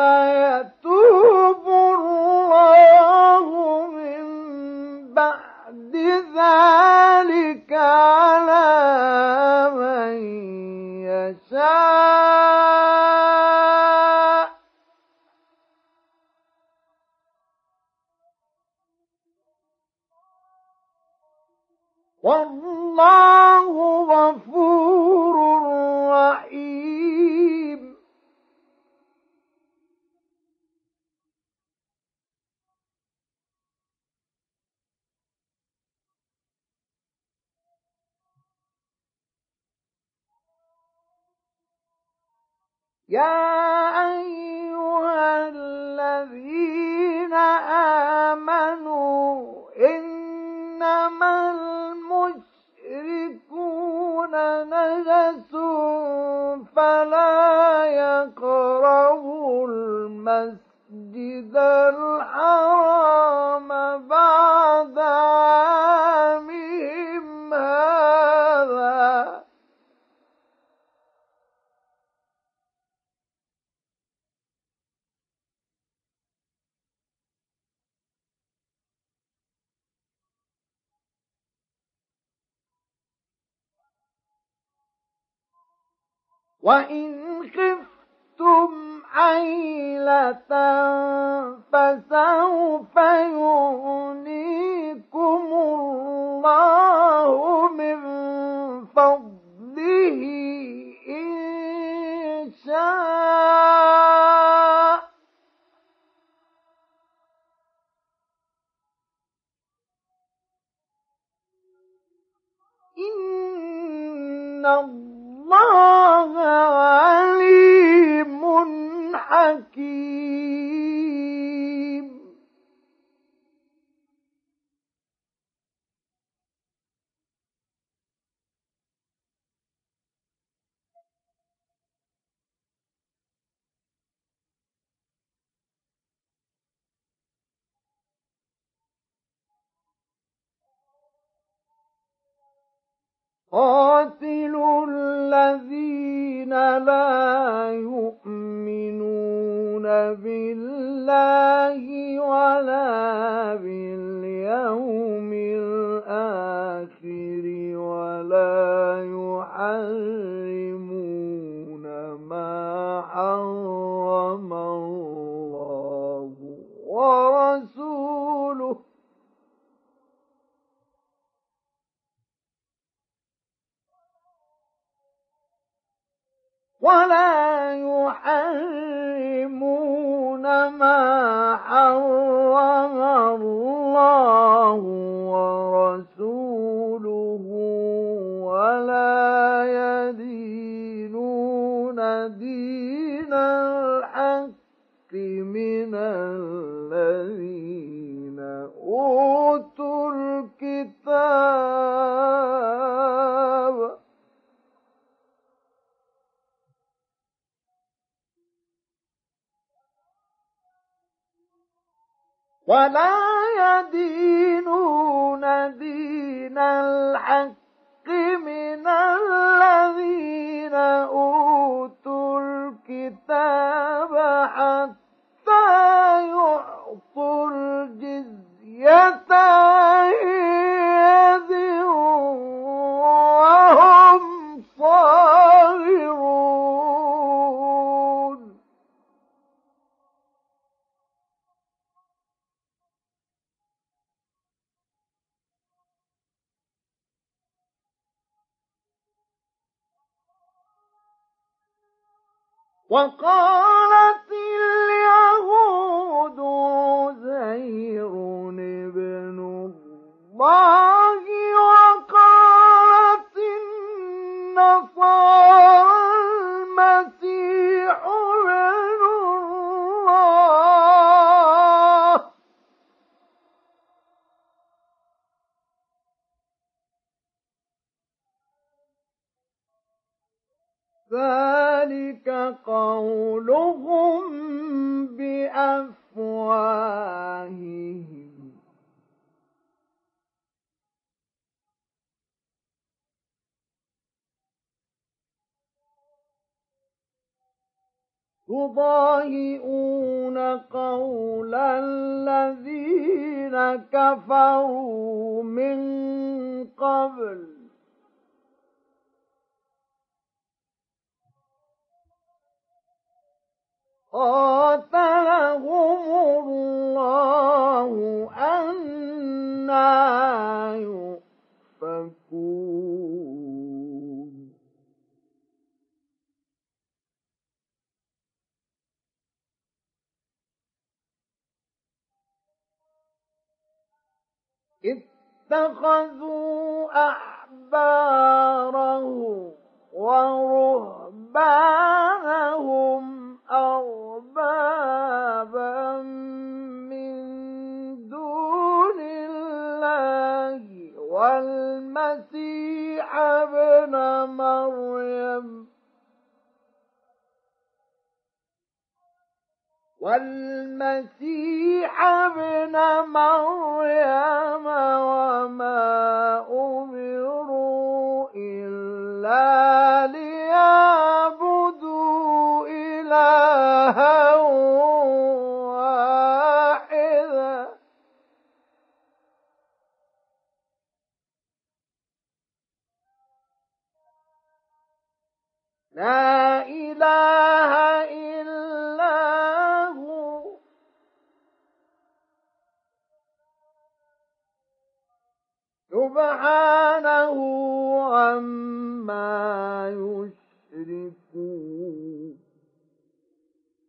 يتوب الله من بعد ذلك على من يشاء والله غفور رحيم. يا أيها الذين آمنوا إنما المشركون نجس فلا يقربوا المسجد الحرام بعد عامهم هذا وإن خفتم عيلة فسوف يغنيكم الله من فضله إن شاء إن الله عليم حكيم. قاتلوا الذين لا يؤمنون بالله ولا باليوم الآخر ولا يحرمون ما حرم الله ورسوله ولا يحرمون ما حرم الله ورسوله ولا يدينون دين الحق من الذين أوتوا الكتاب ولا يدينون دين الحق من الذين أوتوا الكتاب حتى يعطوا الجزية عن يد وهم صاغرون. وقالت اليهود عزير ابن الله وقالت النصارى المسيح ابن الله ذلك قولهم بأفواههم يضاهئون قول الذين كفروا من قبل قاتلهم الله أنى يؤفكون اتخذوا أحبارهم ورهبانهم أربابا من دون الله والمسيح ابن مريم وما أمروا إلا ليعبدوا إلها واحدا لا إله إلا هو سبحانه عما يشركون